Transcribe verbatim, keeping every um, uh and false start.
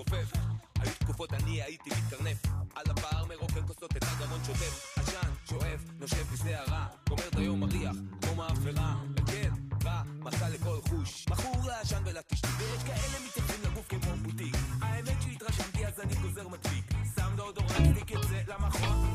מתעופף. היו תקופות אני הייתי מתקרנף על הבר מרוקן כוסות את הגמון שוטף. עשן, שואף, נושף בשערה, גומר את היום מריח כמו מאפרה. וכן, רע, מסע לכל חוש, מכור לעשן ולקשתות. ויש כאלה מתייחסים לגוף כמו בוטיק. האמת שהתרשמתי אז אני גוזר מדביק, שם דאודורנט, סטיק את זה למכון.